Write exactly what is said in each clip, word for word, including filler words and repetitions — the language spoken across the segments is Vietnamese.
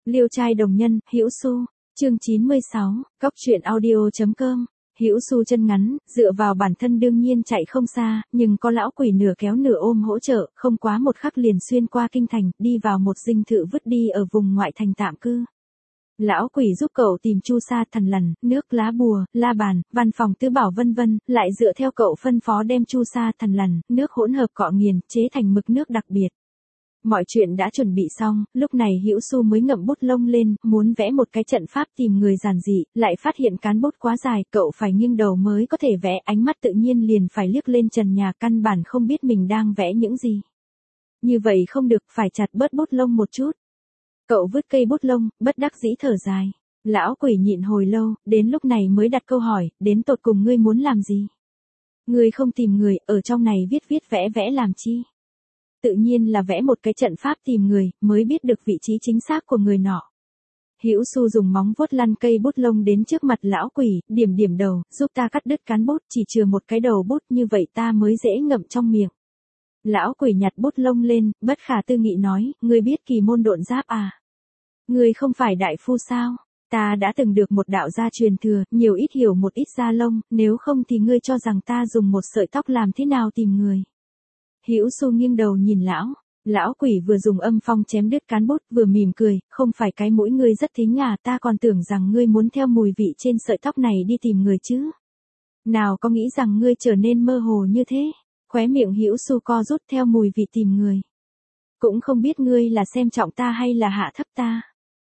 Liêu trai đồng nhân, Hữu Xu, chương chín mươi sáu, Cóc truyện audio.com. Hữu Xu chân ngắn, dựa vào bản thân đương nhiên chạy không xa, nhưng có lão quỷ nửa kéo nửa ôm hỗ trợ, không quá một khắc liền xuyên qua kinh thành, đi vào một dinh thự vứt đi ở vùng ngoại thành tạm cư. Lão quỷ giúp cậu tìm chu sa, thần lằn, nước, lá bùa, la bàn, văn phòng tứ bảo vân vân, lại dựa theo cậu phân phó đem chu sa, thần lằn, nước hỗn hợp cọ nghiền, chế thành mực nước đặc biệt. Mọi chuyện đã chuẩn bị xong, lúc này Hữu Xu mới ngậm bút lông lên, muốn vẽ một cái trận pháp tìm người giản dị, lại phát hiện cán bút quá dài, cậu phải nghiêng đầu mới có thể vẽ, ánh mắt tự nhiên liền phải liếc lên trần nhà, căn bản không biết mình đang vẽ những gì. Như vậy không được, phải chặt bớt bút lông một chút. Cậu vứt cây bút lông, bất đắc dĩ thở dài. Lão quỷ nhịn hồi lâu, đến lúc này mới đặt câu hỏi, đến tột cùng ngươi muốn làm gì? Ngươi không tìm người, ở trong này viết viết vẽ vẽ làm chi? Tự nhiên là vẽ một cái trận pháp tìm người, mới biết được vị trí chính xác của người nọ. Hữu Xu dùng móng vuốt lăn cây bút lông đến trước mặt lão quỷ, điểm điểm đầu, giúp ta cắt đứt cán bút, chỉ chừa một cái đầu bút, như vậy ta mới dễ ngậm trong miệng. Lão quỷ nhặt bút lông lên, bất khả tư nghị nói, ngươi biết kỳ môn độn giáp à? Ngươi không phải đại phu sao? Ta đã từng được một đạo gia truyền thừa, nhiều ít hiểu một ít da lông, nếu không thì ngươi cho rằng ta dùng một sợi tóc làm thế nào tìm người? Hữu Xu nghiêng đầu nhìn lão, lão quỷ vừa dùng âm phong chém đứt cán bút, vừa mỉm cười, không phải cái mũi ngươi rất thính à, ta còn tưởng rằng ngươi muốn theo mùi vị trên sợi tóc này đi tìm người chứ. Nào có nghĩ rằng ngươi trở nên mơ hồ như thế, khóe miệng Hữu Xu co rút, theo mùi vị tìm người. Cũng không biết ngươi là xem trọng ta hay là hạ thấp ta.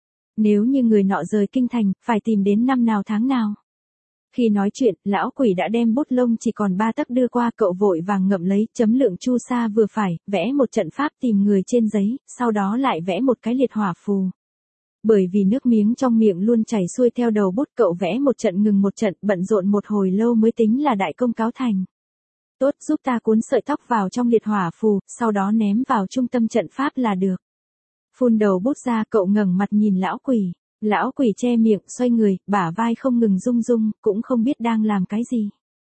Nếu như người nọ rời kinh thành, phải tìm đến năm nào tháng nào. Khi nói chuyện, lão quỷ đã đem bút lông chỉ còn ba tấc đưa qua, cậu vội vàng ngậm lấy, chấm lượng chu sa vừa phải, vẽ một trận pháp tìm người trên giấy, sau đó lại vẽ một cái liệt hỏa phù. Bởi vì nước miếng trong miệng luôn chảy xuôi theo đầu bút, cậu vẽ một trận ngừng một trận, bận rộn một hồi lâu mới tính là đại công cáo thành. Tốt, giúp ta cuốn sợi tóc vào trong liệt hỏa phù, sau đó ném vào trung tâm trận pháp là được. Phun đầu bút ra, cậu ngẩng mặt nhìn lão quỷ. Lão quỷ che miệng, xoay người, bả vai không ngừng rung rung, cũng không biết đang làm cái gì.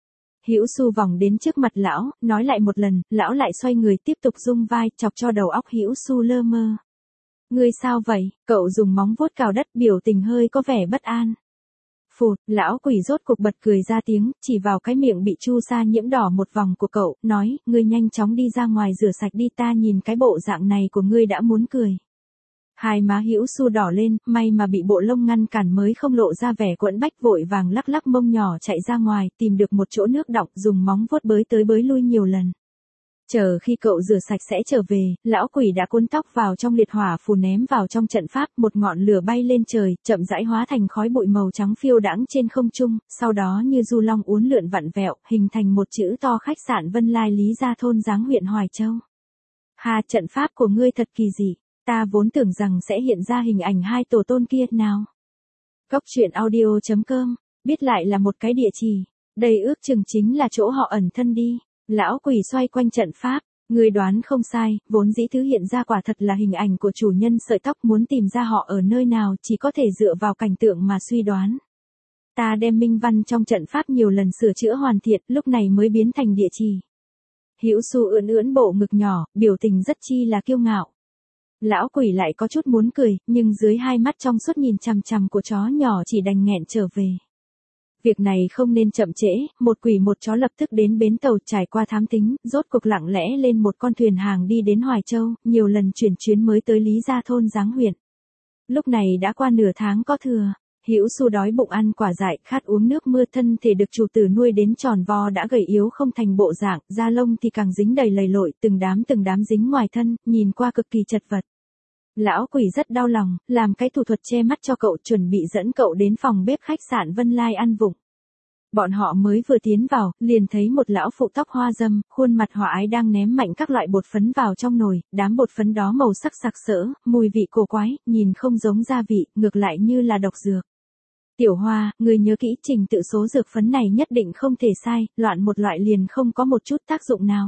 Hữu Xu vòng đến trước mặt lão, nói lại một lần, lão lại xoay người tiếp tục rung vai, chọc cho đầu óc Hữu Xu lơ mơ. Ngươi sao vậy? Cậu dùng móng vuốt cào đất, biểu tình hơi có vẻ bất an. Phụt, lão quỷ rốt cuộc bật cười ra tiếng, chỉ vào cái miệng bị chu sa nhiễm đỏ một vòng của cậu, nói, ngươi nhanh chóng đi ra ngoài rửa sạch đi, ta nhìn cái bộ dạng này của ngươi đã muốn cười. Hai má Hữu Xu đỏ lên, may mà bị bộ lông ngăn cản mới không lộ ra vẻ quẫn bách, vội vàng lắc lắc mông nhỏ chạy ra ngoài, tìm được một chỗ nước đọng, dùng móng vuốt bới tới bới lui nhiều lần. Chờ khi cậu rửa sạch sẽ trở về, lão quỷ đã cuốn tóc vào trong liệt hỏa phù ném vào trong trận pháp, một ngọn lửa bay lên trời, chậm rãi hóa thành khói bụi màu trắng phiêu đãng trên không trung, sau đó như du long uốn lượn vặn vẹo, hình thành một chữ to khách sạn Vân Lai Lý Gia Thôn Giáng huyện Hoài Châu. Hà, trận pháp của ngươi thật kỳ dị. Ta vốn tưởng rằng sẽ hiện ra hình ảnh hai tổ tôn kia nào. Cóc truyện audio.com, biết lại là một cái địa chỉ. Đây ước chừng chính là chỗ họ ẩn thân đi. Lão quỷ xoay quanh trận pháp, người đoán không sai, vốn dĩ thứ hiện ra quả thật là hình ảnh của chủ nhân sợi tóc, muốn tìm ra họ ở nơi nào chỉ có thể dựa vào cảnh tượng mà suy đoán. Ta đem minh văn trong trận pháp nhiều lần sửa chữa hoàn thiện, lúc này mới biến thành địa chỉ. Hữu Xu ưỡn ưỡn bộ ngực nhỏ, biểu tình rất chi là kiêu ngạo. Lão quỷ lại có chút muốn cười, nhưng dưới hai mắt trong suốt nhìn chằm chằm của chó nhỏ chỉ đành nghẹn trở về. Việc này không nên chậm trễ, một quỷ một chó lập tức đến bến tàu, trải qua thám tính, rốt cuộc lặng lẽ lên một con thuyền hàng đi đến Hoài Châu, nhiều lần chuyển chuyến mới tới Lý Gia Thôn Giáng huyện. Lúc này đã qua nửa tháng có thừa. Hữu Xu đói bụng ăn quả dại, khát uống nước mưa, thân thể được chủ tử nuôi đến tròn vo đã gầy yếu không thành bộ dạng, da lông thì càng dính đầy lầy lội, từng đám từng đám dính ngoài thân, nhìn qua cực kỳ chật vật. Lão quỷ rất đau lòng, làm cái thủ thuật che mắt cho cậu, chuẩn bị dẫn cậu đến phòng bếp khách sạn Vân Lai ăn vụng. Bọn họ mới vừa tiến vào, liền thấy một lão phụ tóc hoa dâm, khuôn mặt hòa ái đang ném mạnh các loại bột phấn vào trong nồi, đám bột phấn đó màu sắc sặc sỡ, mùi vị cổ quái, nhìn không giống gia vị, ngược lại như là độc dược. Tiểu Hoa, người nhớ kỹ trình tự số dược phấn này nhất định không thể sai, loạn một loại liền không có một chút tác dụng nào.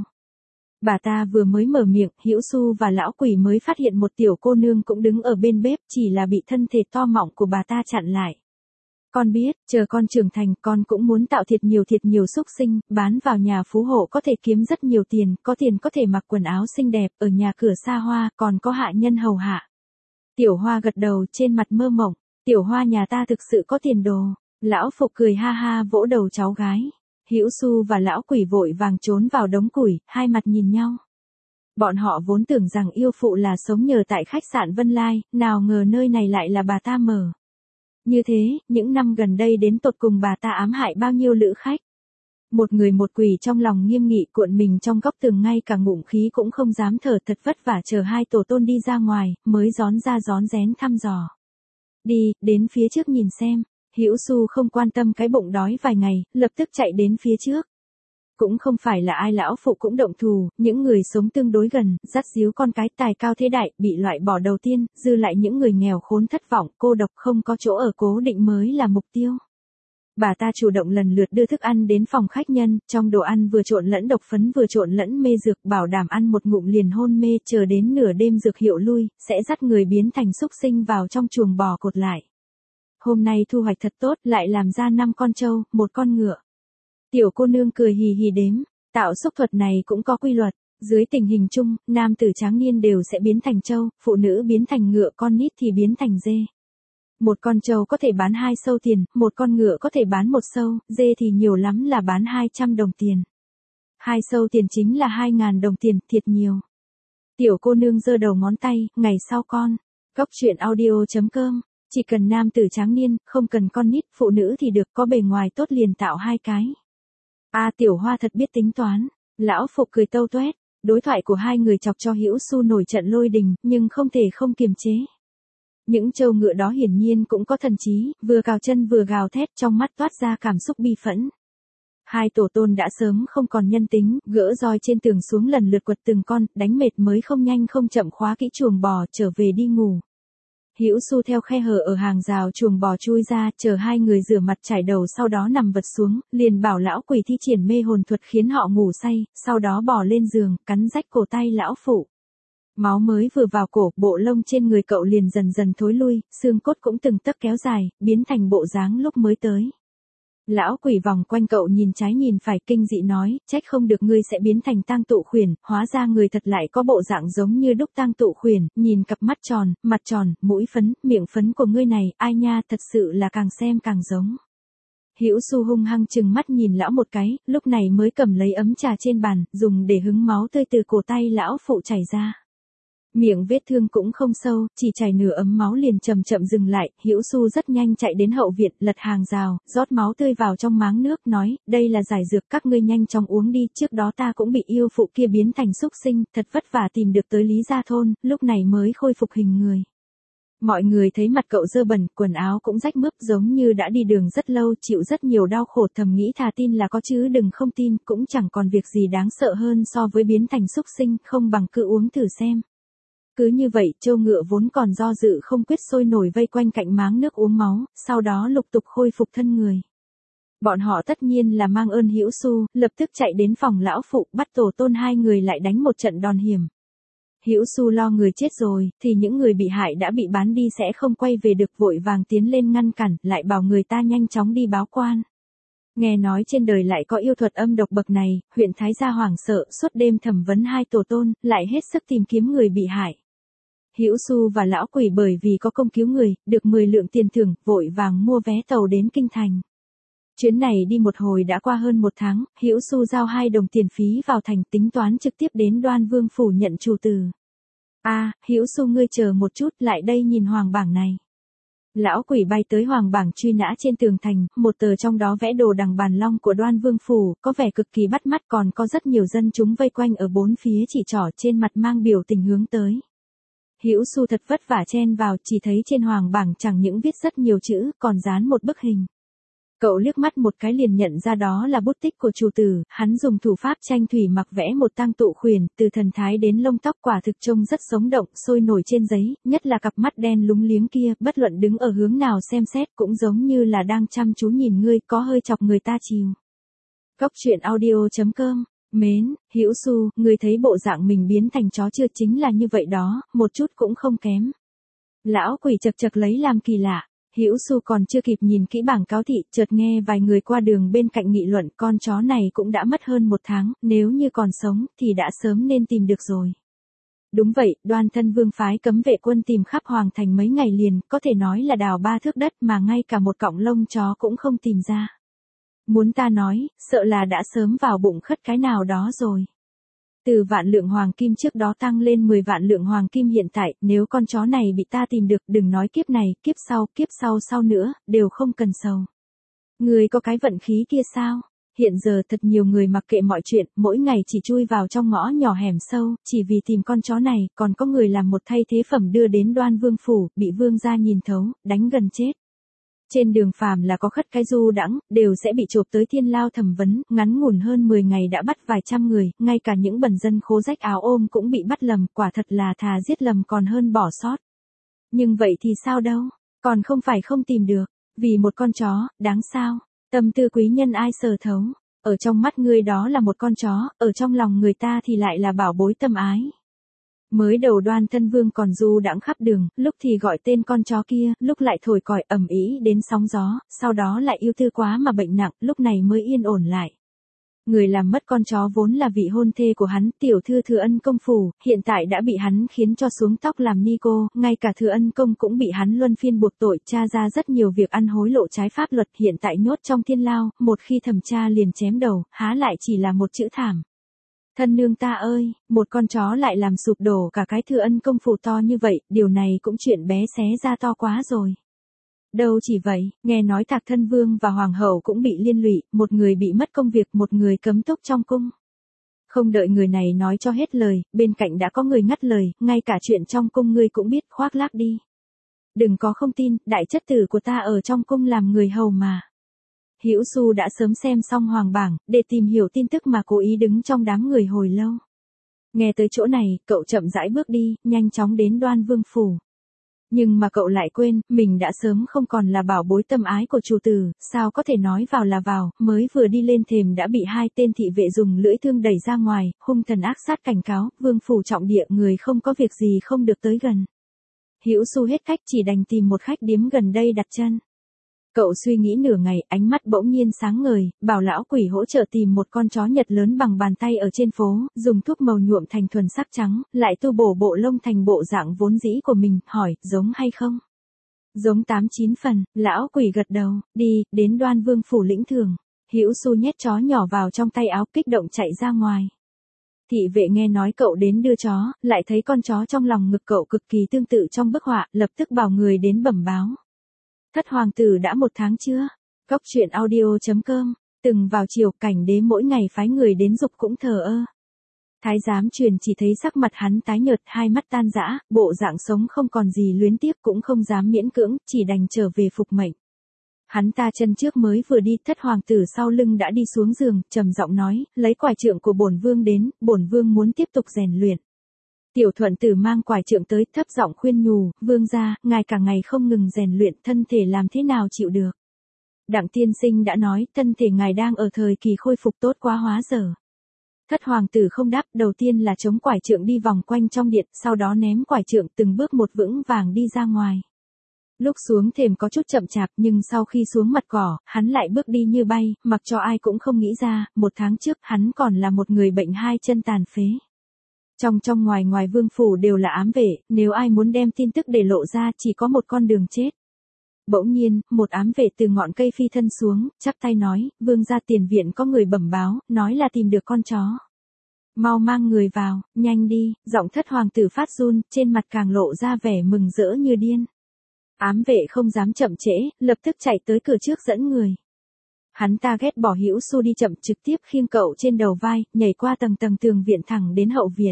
Bà ta vừa mới mở miệng, Hữu Xu và lão quỷ mới phát hiện một tiểu cô nương cũng đứng ở bên bếp, chỉ là bị thân thể to mọng của bà ta chặn lại. Con biết, chờ con trưởng thành, con cũng muốn tạo thiệt nhiều thiệt nhiều xúc sinh, bán vào nhà phú hộ có thể kiếm rất nhiều tiền, có tiền có thể mặc quần áo xinh đẹp, ở nhà cửa xa hoa, còn có hạ nhân hầu hạ. Tiểu Hoa gật đầu trên mặt mơ mộng, Tiểu Hoa nhà ta thực sự có tiền đồ. Lão Phục cười ha ha vỗ đầu cháu gái. Hữu Xu và lão quỷ vội vàng trốn vào đống củi, hai mặt nhìn nhau. Bọn họ vốn tưởng rằng yêu phụ là sống nhờ tại khách sạn Vân Lai, nào ngờ nơi này lại là bà ta mở. Như thế, những năm gần đây đến tột cùng bà ta ám hại bao nhiêu lữ khách. Một người một quỷ trong lòng nghiêm nghị cuộn mình trong góc tường, ngay cả ngụm khí cũng không dám thở, thật vất vả chờ hai tổ tôn đi ra ngoài, mới rón ra rón rén thăm dò. Đi, đến phía trước nhìn xem. Hữu Xu không quan tâm cái bụng đói vài ngày, lập tức chạy đến phía trước. Cũng không phải là ai lão phụ cũng động thù, những người sống tương đối gần, dắt díu con cái tài cao thế đại, bị loại bỏ đầu tiên, dư lại những người nghèo khốn thất vọng, cô độc không có chỗ ở cố định mới là mục tiêu. Bà ta chủ động lần lượt đưa thức ăn đến phòng khách nhân, trong đồ ăn vừa trộn lẫn độc phấn vừa trộn lẫn mê dược, bảo đảm ăn một ngụm liền hôn mê, chờ đến nửa đêm dược hiệu lui, sẽ dắt người biến thành súc sinh vào trong chuồng bò cột lại. Hôm nay thu hoạch thật tốt, lại làm ra năm con trâu, một con ngựa. Tiểu cô nương cười hì hì đếm, tạo xúc thuật này cũng có quy luật, dưới tình hình chung, nam tử tráng niên đều sẽ biến thành trâu, phụ nữ biến thành ngựa, con nít thì biến thành dê. Một con trâu có thể bán hai sâu tiền, một con ngựa có thể bán một sâu, dê thì nhiều lắm là bán hai trăm đồng tiền. Hai sâu tiền chính là hai ngàn đồng tiền, thiệt nhiều. Tiểu cô nương giơ đầu ngón tay, ngày sau con. Góc truyện audio chấm com. Chỉ cần nam tử tráng niên, không cần con nít, phụ nữ thì được, có bề ngoài tốt liền tạo hai cái. A à, Tiểu Hoa thật biết tính toán. Lão Phục cười tâu toét. Đối thoại của hai người chọc cho Hữu Xu nổi trận lôi đình, nhưng không thể không kiềm chế. Những trâu ngựa đó hiển nhiên cũng có thần trí, vừa cào chân vừa gào thét, trong mắt toát ra cảm xúc bi phẫn. Hai tổ tôn đã sớm không còn nhân tính, gỡ roi trên tường xuống lần lượt quật từng con, đánh mệt mới không nhanh không chậm khóa kỹ chuồng bò, trở về đi ngủ. Hữu Xu theo khe hở ở hàng rào chuồng bò chui ra, chờ hai người rửa mặt chải đầu, sau đó nằm vật xuống, liền bảo lão quỷ thi triển mê hồn thuật khiến họ ngủ say, sau đó bò lên giường, cắn rách cổ tay lão phụ. Máu mới vừa vào cổ, bộ lông trên người cậu liền dần dần thối lui, xương cốt cũng từng tấc kéo dài, biến thành bộ dáng lúc mới tới. Lão quỷ vòng quanh cậu nhìn trái nhìn phải, kinh dị nói, trách không được ngươi sẽ biến thành tang tụ khuyển, hóa ra người thật lại có bộ dạng giống như đúc tang tụ khuyển, nhìn cặp mắt tròn, mặt tròn, mũi phấn, miệng phấn của ngươi này, ai nha, thật sự là càng xem càng giống. Hữu Xu hung hăng chừng mắt nhìn lão một cái, lúc này mới cầm lấy ấm trà trên bàn, dùng để hứng máu tươi từ cổ tay lão phụ chảy ra. Miệng vết thương cũng không sâu, chỉ chảy nửa ấm máu liền chậm chậm dừng lại, Hữu Xu rất nhanh chạy đến hậu viện, lật hàng rào, rót máu tươi vào trong máng nước, nói, đây là giải dược, các ngươi nhanh chóng uống đi, trước đó ta cũng bị yêu phụ kia biến thành súc sinh, thật vất vả tìm được tới Lý Gia Thôn, lúc này mới khôi phục hình người. Mọi người thấy mặt cậu dơ bẩn, quần áo cũng rách mướp, giống như đã đi đường rất lâu, chịu rất nhiều đau khổ, thầm nghĩ thà tin là có chứ đừng không tin, cũng chẳng còn việc gì đáng sợ hơn so với biến thành súc sinh, không bằng cứ uống thử xem. Cứ như vậy, trâu ngựa vốn còn do dự không quyết sôi nổi vây quanh cạnh máng nước uống máu, sau đó lục tục khôi phục thân người. Bọn họ tất nhiên là mang ơn Hữu Xu, lập tức chạy đến phòng lão phụ, bắt tổ tôn hai người lại đánh một trận đòn hiểm. Hữu Xu lo người chết rồi, thì những người bị hại đã bị bán đi sẽ không quay về được, vội vàng tiến lên ngăn cản, lại bảo người ta nhanh chóng đi báo quan. Nghe nói trên đời lại có yêu thuật âm độc bậc này, huyện Thái Gia hoảng sợ, suốt đêm thẩm vấn hai tổ tôn, lại hết sức tìm kiếm người bị hại. Hữu Xu và lão quỷ bởi vì có công cứu người, được mười lượng tiền thưởng, vội vàng mua vé tàu đến Kinh Thành. Chuyến này đi một hồi đã qua hơn một tháng, Hữu Xu giao hai đồng tiền phí vào thành, tính toán trực tiếp đến Đoan Vương phủ nhận chủ từ. A, à, Hữu Xu ngươi chờ một chút, lại đây nhìn hoàng bảng này. Lão quỷ bay tới hoàng bảng truy nã trên tường thành, một tờ trong đó vẽ đồ đằng bàn long của Đoan Vương phủ, có vẻ cực kỳ bắt mắt, còn có rất nhiều dân chúng vây quanh ở bốn phía chỉ trỏ, trên mặt mang biểu tình hướng tới. Hữu Xu thật vất vả chen vào, chỉ thấy trên hoàng bảng chẳng những viết rất nhiều chữ, còn dán một bức hình. Cậu liếc mắt một cái liền nhận ra đó là bút tích của chủ tử, hắn dùng thủ pháp tranh thủy mặc vẽ một tang tụ khuyển, từ thần thái đến lông tóc quả thực trông rất sống động, sôi nổi trên giấy, nhất là cặp mắt đen lúng liếng kia, bất luận đứng ở hướng nào xem xét cũng giống như là đang chăm chú nhìn ngươi, có hơi chọc người ta chiều. Góc truyện audio chấm com. Mến, Hữu Xu, ngươi thấy bộ dạng mình biến thành chó chưa, chính là như vậy đó, một chút cũng không kém. Lão quỷ chật chật lấy làm kỳ lạ. Hữu Xu còn chưa kịp nhìn kỹ bảng cáo thị, chợt nghe vài người qua đường bên cạnh nghị luận, con chó này cũng đã mất hơn một tháng, nếu như còn sống thì đã sớm nên tìm được rồi. Đúng vậy, Đoan thân vương phái cấm vệ quân tìm khắp hoàng thành mấy ngày liền, có thể nói là đào ba thước đất mà ngay cả một cọng lông chó cũng không tìm ra. Muốn ta nói, sợ là đã sớm vào bụng khất cái nào đó rồi. Từ vạn lượng hoàng kim trước đó tăng lên mười vạn lượng hoàng kim hiện tại, nếu con chó này bị ta tìm được, đừng nói kiếp này, kiếp sau, kiếp sau sau nữa, đều không cần sầu. Người có cái vận khí kia sao? Hiện giờ thật nhiều người mặc kệ mọi chuyện, mỗi ngày chỉ chui vào trong ngõ nhỏ hẻm sâu, chỉ vì tìm con chó này, còn có người làm một thay thế phẩm đưa đến Đoan vương phủ, bị vương gia nhìn thấu, đánh gần chết. Trên đường phàm là có khất cái du đãng, đều sẽ bị chộp tới thiên lao thẩm vấn, ngắn ngủn hơn mười ngày đã bắt vài trăm người, ngay cả những bần dân khố rách áo ôm cũng bị bắt lầm, quả thật là thà giết lầm còn hơn bỏ sót. Nhưng vậy thì sao đâu, còn không phải không tìm được, vì một con chó, đáng sao, tâm tư quý nhân ai sờ thấu, ở trong mắt ngươi đó là một con chó, ở trong lòng người ta thì lại là bảo bối tâm ái. Mới đầu Đoan thân vương còn du đãng khắp đường, lúc thì gọi tên con chó kia, lúc lại thổi còi ầm ĩ đến sóng gió, sau đó lại yêu tư quá mà bệnh nặng, lúc này mới yên ổn lại. Người làm mất con chó vốn là vị hôn thê của hắn, tiểu thư Thừa Ân công phủ, hiện tại đã bị hắn khiến cho xuống tóc làm ni cô, ngay cả Thừa Ân công cũng bị hắn luân phiên buộc tội, tra ra rất nhiều việc ăn hối lộ trái pháp luật, hiện tại nhốt trong thiên lao, một khi thẩm tra liền chém đầu, há lại chỉ là một chữ thảm. Thân nương ta ơi, một con chó lại làm sụp đổ cả cái Thừa Ân công phủ to như vậy, điều này cũng chuyện bé xé ra to quá rồi. Đâu chỉ vậy, nghe nói Thạc thân vương và hoàng hậu cũng bị liên lụy, một người bị mất công việc, một người cấm túc trong cung. Không đợi người này nói cho hết lời, bên cạnh đã có người ngắt lời, ngay cả chuyện trong cung ngươi cũng biết, khoác lác đi. Đừng có không tin, đại chất tử của ta ở trong cung làm người hầu mà. Hữu Xu đã sớm xem xong hoàng bảng, để tìm hiểu tin tức mà cố ý đứng trong đám người hồi lâu. Nghe tới chỗ này, cậu chậm rãi bước đi, nhanh chóng đến Đoan vương phủ. Nhưng mà cậu lại quên, mình đã sớm không còn là bảo bối tâm ái của chủ tử, sao có thể nói vào là vào, mới vừa đi lên thềm đã bị hai tên thị vệ dùng lưỡi thương đẩy ra ngoài, hung thần ác sát cảnh cáo, vương phủ trọng địa người không có việc gì không được tới gần. Hữu Xu hết cách chỉ đành tìm một khách điếm gần đây đặt chân. Cậu suy nghĩ nửa ngày, ánh mắt bỗng nhiên sáng ngời, bảo lão quỷ hỗ trợ tìm một con chó Nhật lớn bằng bàn tay ở trên phố, dùng thuốc màu nhuộm thành thuần sắc trắng, lại tu bổ bộ lông thành bộ dạng vốn dĩ của mình, hỏi, giống hay không? Giống tám chín phần, lão quỷ gật đầu, đi, đến Đoan vương phủ lĩnh thưởng. Hữu Xu nhét chó nhỏ vào trong tay áo, kích động chạy ra ngoài. Thị vệ nghe nói cậu đến đưa chó, lại thấy con chó trong lòng ngực cậu cực kỳ tương tự trong bức họa, lập tức bảo người đến bẩm báo. Thất hoàng tử đã một tháng chưa? Góc truyện audio chấm com, từng vào chiều cảnh đế mỗi ngày phái người đến dục cũng thờ ơ. Thái giám truyền chỉ thấy sắc mặt hắn tái nhợt, hai mắt tan rã, bộ dạng sống không còn gì luyến tiếc cũng không dám miễn cưỡng, chỉ đành trở về phục mệnh. Hắn ta chân trước mới vừa đi, thất hoàng tử sau lưng đã đi xuống giường, trầm giọng nói, lấy quải trượng của bổn vương đến, bổn vương muốn tiếp tục rèn luyện. Tiểu thuận tử mang quải trượng tới, thấp giọng khuyên nhủ, vương gia, ngài cả ngày không ngừng rèn luyện, thân thể làm thế nào chịu được. Đặng tiên sinh đã nói, thân thể ngài đang ở thời kỳ khôi phục tốt quá hóa dở. Thất hoàng tử không đáp, đầu tiên là chống quải trượng đi vòng quanh trong điện, sau đó ném quải trượng từng bước một vững vàng đi ra ngoài. Lúc xuống thềm có chút chậm chạp, nhưng sau khi xuống mặt cỏ, hắn lại bước đi như bay, mặc cho ai cũng không nghĩ ra, một tháng trước hắn còn là một người bệnh hai chân tàn phế. Trong trong ngoài ngoài vương phủ đều là ám vệ, nếu ai muốn đem tin tức để lộ ra chỉ có một con đường chết. Bỗng nhiên, một ám vệ từ ngọn cây phi thân xuống, chắp tay nói, vương gia tiền viện có người bẩm báo, nói là tìm được con chó. Mau mang người vào, nhanh đi, giọng thất hoàng tử phát run, trên mặt càng lộ ra vẻ mừng rỡ như điên. Ám vệ không dám chậm trễ, lập tức chạy tới cửa trước dẫn người. Hắn ta ghét bỏ Hữu Xu đi chậm, trực tiếp khiêng cậu trên đầu vai, nhảy qua tầng tầng tường viện thẳng đến hậu viện.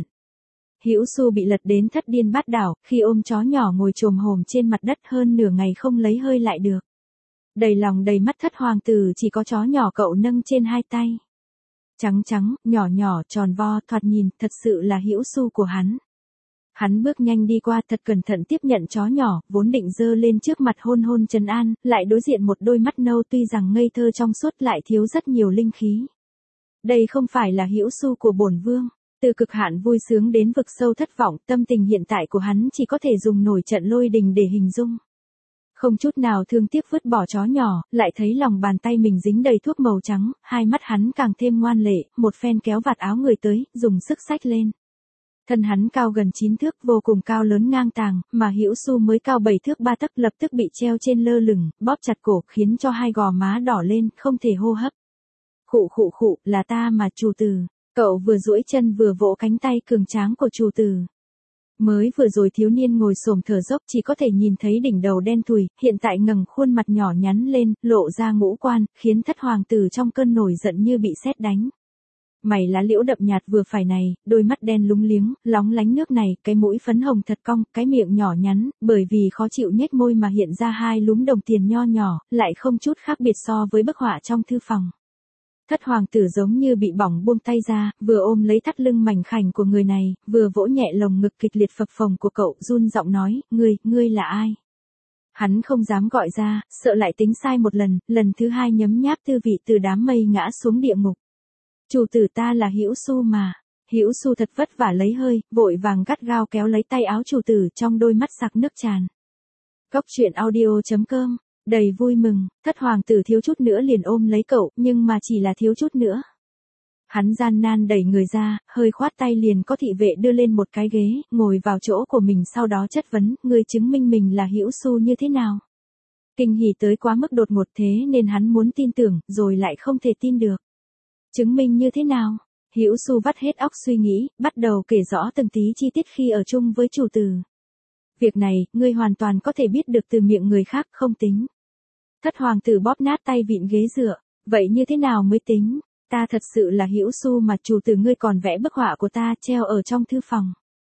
Hữu Xu bị lật đến thất điên bát đảo, khi ôm chó nhỏ ngồi chồm hổm trên mặt đất hơn nửa ngày không lấy hơi lại được. Đầy lòng đầy mắt thất hoàng tử chỉ có chó nhỏ cậu nâng trên hai tay. Trắng trắng, nhỏ nhỏ, tròn vo, thoạt nhìn, thật sự là Hữu Xu của hắn. Hắn bước nhanh đi qua, thật cẩn thận tiếp nhận chó nhỏ, vốn định giơ lên trước mặt hôn hôn trấn an, lại đối diện một đôi mắt nâu tuy rằng ngây thơ trong suốt lại thiếu rất nhiều linh khí. Đây không phải là Hữu Xu của bổn vương. Từ cực hạn vui sướng đến vực sâu thất vọng, tâm tình hiện tại của hắn chỉ có thể dùng nổi trận lôi đình để hình dung. Không chút nào thương tiếc vứt bỏ chó nhỏ, lại thấy lòng bàn tay mình dính đầy thuốc màu trắng, hai mắt hắn càng thêm ngoan lệ, một phen kéo vạt áo người tới, dùng sức xách lên. Thân hắn cao gần chín thước, vô cùng cao lớn ngang tàng, mà Hữu Xu mới cao bảy thước ba tấc, lập tức bị treo trên lơ lửng, bóp chặt cổ, khiến cho hai gò má đỏ lên, không thể hô hấp. Khụ khụ khụ, là ta mà chủ tử. Cậu vừa duỗi chân vừa vỗ cánh tay cường tráng của chủ tử. Mới vừa rồi thiếu niên ngồi xổm thở dốc, chỉ có thể nhìn thấy đỉnh đầu đen thui, hiện tại ngẩng khuôn mặt nhỏ nhắn lên, lộ ra ngũ quan, khiến thất hoàng tử trong cơn nổi giận như bị sét đánh. Mày lá liễu đậm nhạt vừa phải này, đôi mắt đen lúng liếng, lóng lánh nước này, cái mũi phấn hồng thật cong, cái miệng nhỏ nhắn, bởi vì khó chịu nhếch môi mà hiện ra hai lúm đồng tiền nho nhỏ, lại không chút khác biệt so với bức họa trong thư phòng. Thất hoàng tử giống như bị bỏng buông tay ra, vừa ôm lấy thắt lưng mảnh khảnh của người này, vừa vỗ nhẹ lồng ngực kịch liệt phập phồng của cậu, run giọng nói, ngươi, ngươi là ai? Hắn không dám gọi ra, sợ lại tính sai một lần, lần thứ hai nhấm nháp tư vị từ đám mây ngã xuống địa ngục. Chủ tử ta là Hữu Xu mà. Hữu Xu thật vất vả lấy hơi, vội vàng gắt gao kéo lấy tay áo chủ tử, trong đôi mắt sặc nước tràn. Cốc truyện audio chấm com, đầy vui mừng, thất hoàng tử thiếu chút nữa liền ôm lấy cậu, nhưng mà chỉ là thiếu chút nữa. Hắn gian nan đẩy người ra, hơi khoát tay liền có thị vệ đưa lên một cái ghế, ngồi vào chỗ của mình, sau đó chất vấn, ngươi chứng minh mình là Hữu Xu như thế nào? Kinh hỉ tới quá mức đột ngột thế nên hắn muốn tin tưởng, rồi lại không thể tin được. Chứng minh như thế nào? Hữu Xu vắt hết óc suy nghĩ, bắt đầu kể rõ từng tí chi tiết khi ở chung với chủ tử. Việc này, ngươi hoàn toàn có thể biết được từ miệng người khác, không tính. Thất hoàng tử bóp nát tay vịn ghế dựa, vậy như thế nào mới tính? Ta thật sự là Hữu Xu mà chủ tử, ngươi còn vẽ bức họa của ta treo ở trong thư phòng.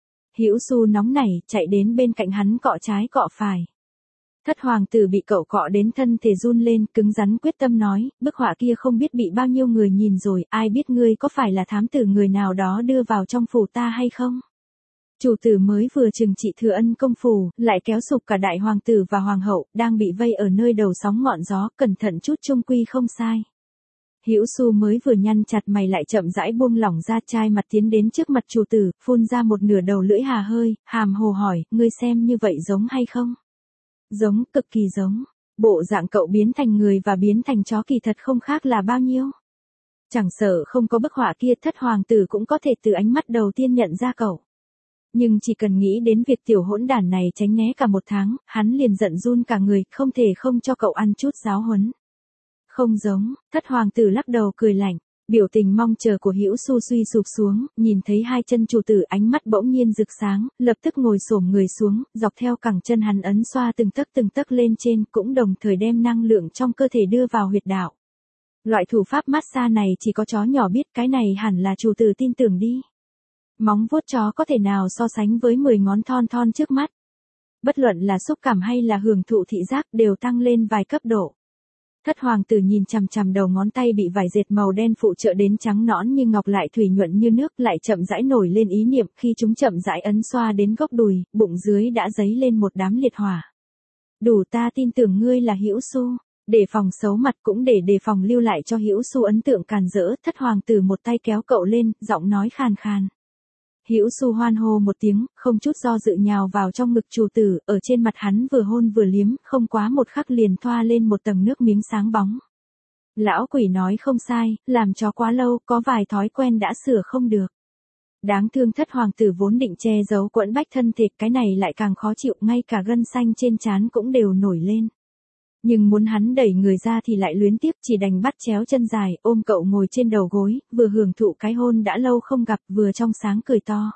Hữu Xu nóng nảy, chạy đến bên cạnh hắn cọ trái cọ phải. Thất hoàng tử bị cậu cọ đến thân thể run lên, cứng rắn quyết tâm nói, bức họa kia không biết bị bao nhiêu người nhìn rồi, ai biết ngươi có phải là thám tử người nào đó đưa vào trong phủ ta hay không? Chủ tử mới vừa trừng trị thừa ân công phủ, lại kéo sụp cả đại hoàng tử và hoàng hậu, đang bị vây ở nơi đầu sóng ngọn gió, cẩn thận chút trung quy không sai. Hữu Xu mới vừa nhăn chặt mày lại chậm rãi buông lỏng ra, chai mặt tiến đến trước mặt chủ tử, phun ra một nửa đầu lưỡi hà hơi, hàm hồ hỏi, ngươi xem như vậy giống hay không? Giống, cực kỳ giống. Bộ dạng cậu biến thành người và biến thành chó kỳ thật không khác là bao nhiêu. Chẳng sợ không có bức họa kia, thất hoàng tử cũng có thể từ ánh mắt đầu tiên nhận ra cậu. Nhưng chỉ cần nghĩ đến việc tiểu hỗn đản này tránh né cả một tháng, hắn liền giận run cả người, không thể không cho cậu ăn chút giáo huấn. Không giống, thất hoàng tử lắc đầu cười lạnh. Biểu tình mong chờ của Hữu Xu suy sụp xuống, nhìn thấy hai chân chủ tử, ánh mắt bỗng nhiên rực sáng, lập tức ngồi xổm người xuống, dọc theo cẳng chân hắn ấn xoa từng tấc từng tấc lên trên, cũng đồng thời đem năng lượng trong cơ thể đưa vào huyệt đạo. Loại thủ pháp massage này chỉ có chó nhỏ biết, cái này hẳn là chủ tử tin tưởng đi. Móng vuốt chó có thể nào so sánh với mười ngón thon thon trước mắt. Bất luận là xúc cảm hay là hưởng thụ thị giác đều tăng lên vài cấp độ. Thất hoàng tử nhìn chằm chằm đầu ngón tay bị vải dệt màu đen phụ trợ đến trắng nõn như ngọc, lại thủy nhuận như nước, lại chậm rãi nổi lên ý niệm, khi chúng chậm rãi ấn xoa đến gốc đùi, bụng dưới đã dấy lên một đám liệt hỏa. Đủ, ta tin tưởng ngươi là Hữu Xu. Để phòng xấu mặt cũng để đề phòng lưu lại cho Hữu Xu ấn tượng càn rỡ, thất hoàng tử một tay kéo cậu lên, giọng nói khàn khàn. Hữu Xu hoan hô một tiếng, không chút do dự nhào vào trong ngực chủ tử, ở trên mặt hắn vừa hôn vừa liếm, không quá một khắc liền thoa lên một tầng nước miếng sáng bóng. Lão quỷ nói không sai, làm chó quá lâu, có vài thói quen đã sửa không được. Đáng thương thất hoàng tử vốn định che giấu quẫn bách thân thịt, cái này lại càng khó chịu, ngay cả gân xanh trên trán cũng đều nổi lên. Nhưng muốn hắn đẩy người ra thì lại luyến tiếc, chỉ đành bắt chéo chân dài, ôm cậu ngồi trên đầu gối, vừa hưởng thụ cái hôn đã lâu không gặp, vừa trong sáng cười to.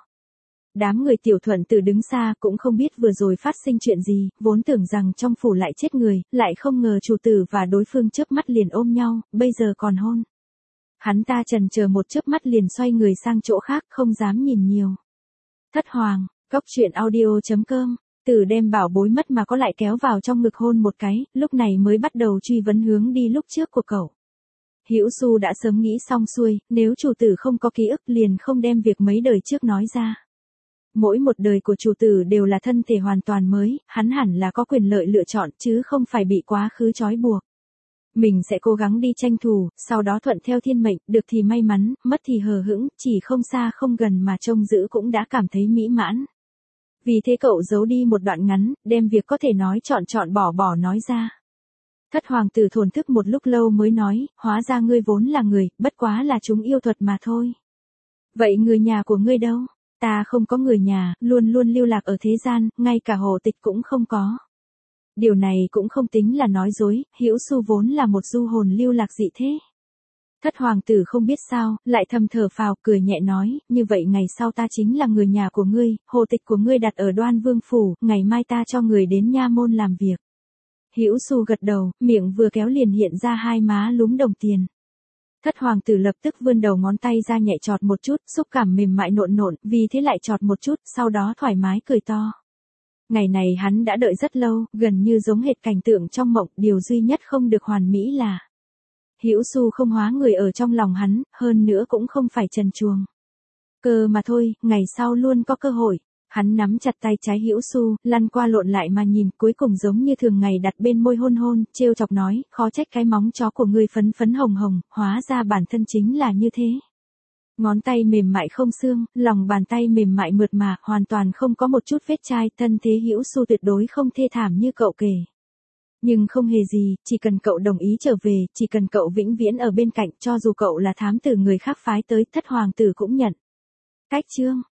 Đám người tiểu thuận tử đứng xa cũng không biết vừa rồi phát sinh chuyện gì, vốn tưởng rằng trong phủ lại chết người, lại không ngờ chủ tử và đối phương chớp mắt liền ôm nhau, bây giờ còn hôn. Hắn ta chần chờ một chớp mắt liền xoay người sang chỗ khác, không dám nhìn nhiều. Thất hoàng, cốc truyện audio chấm com. Tử đem bảo bối mất mà có lại kéo vào trong ngực hôn một cái, lúc này mới bắt đầu truy vấn hướng đi lúc trước của cậu. Hữu Xu đã sớm nghĩ xong xuôi, nếu chủ tử không có ký ức liền không đem việc mấy đời trước nói ra. Mỗi một đời của chủ tử đều là thân thể hoàn toàn mới, hắn hẳn là có quyền lợi lựa chọn chứ không phải bị quá khứ trói buộc. Mình sẽ cố gắng đi tranh thủ, sau đó thuận theo thiên mệnh, được thì may mắn, mất thì hờ hững, chỉ không xa không gần mà trông giữ cũng đã cảm thấy mỹ mãn. Vì thế cậu giấu đi một đoạn ngắn, đem việc có thể nói chọn chọn bỏ bỏ nói ra. Thất hoàng tử thổn thức một lúc lâu mới nói, hóa ra ngươi vốn là người, bất quá là chúng yêu thuật mà thôi. Vậy người nhà của ngươi đâu? ta không có người nhà, luôn luôn lưu lạc ở thế gian, ngay cả hộ tịch cũng không có. Điều này cũng không tính là nói dối, Hữu Xu vốn là một du hồn lưu lạc dị thế. Thất hoàng tử không biết sao, lại thầm thở phào, cười nhẹ nói, như vậy ngày sau ta chính là người nhà của ngươi, hộ tịch của ngươi đặt ở Đoan Vương phủ, ngày mai ta cho người đến nha môn làm việc. Hữu Xu gật đầu, miệng vừa kéo liền hiện ra hai má lúm đồng tiền. Thất hoàng tử lập tức vươn đầu ngón tay ra nhẹ chọt một chút, xúc cảm mềm mại nộn nộn, vì thế lại chọt một chút, sau đó thoải mái cười to. Ngày này hắn đã đợi rất lâu, gần như giống hệt cảnh tượng trong mộng, điều duy nhất không được hoàn mỹ là Hữu Xu không hóa người ở trong lòng hắn, hơn nữa cũng không phải trần truồng. Cơ mà thôi, ngày sau luôn có cơ hội. Hắn nắm chặt tay trái Hữu Xu, lăn qua lộn lại mà nhìn, cuối cùng giống như thường ngày đặt bên môi hôn hôn, trêu chọc nói, khó trách cái móng chó của ngươi phấn phấn hồng hồng, hóa ra bản thân chính là như thế. Ngón tay mềm mại không xương, lòng bàn tay mềm mại mượt mà, hoàn toàn không có một chút vết chai, thân thế Hữu Xu tuyệt đối không thê thảm như cậu kể. Nhưng không hề gì, chỉ cần cậu đồng ý trở về, chỉ cần cậu vĩnh viễn ở bên cạnh, cho dù cậu là thám tử người khác phái tới, thất hoàng tử cũng nhận. Cách chương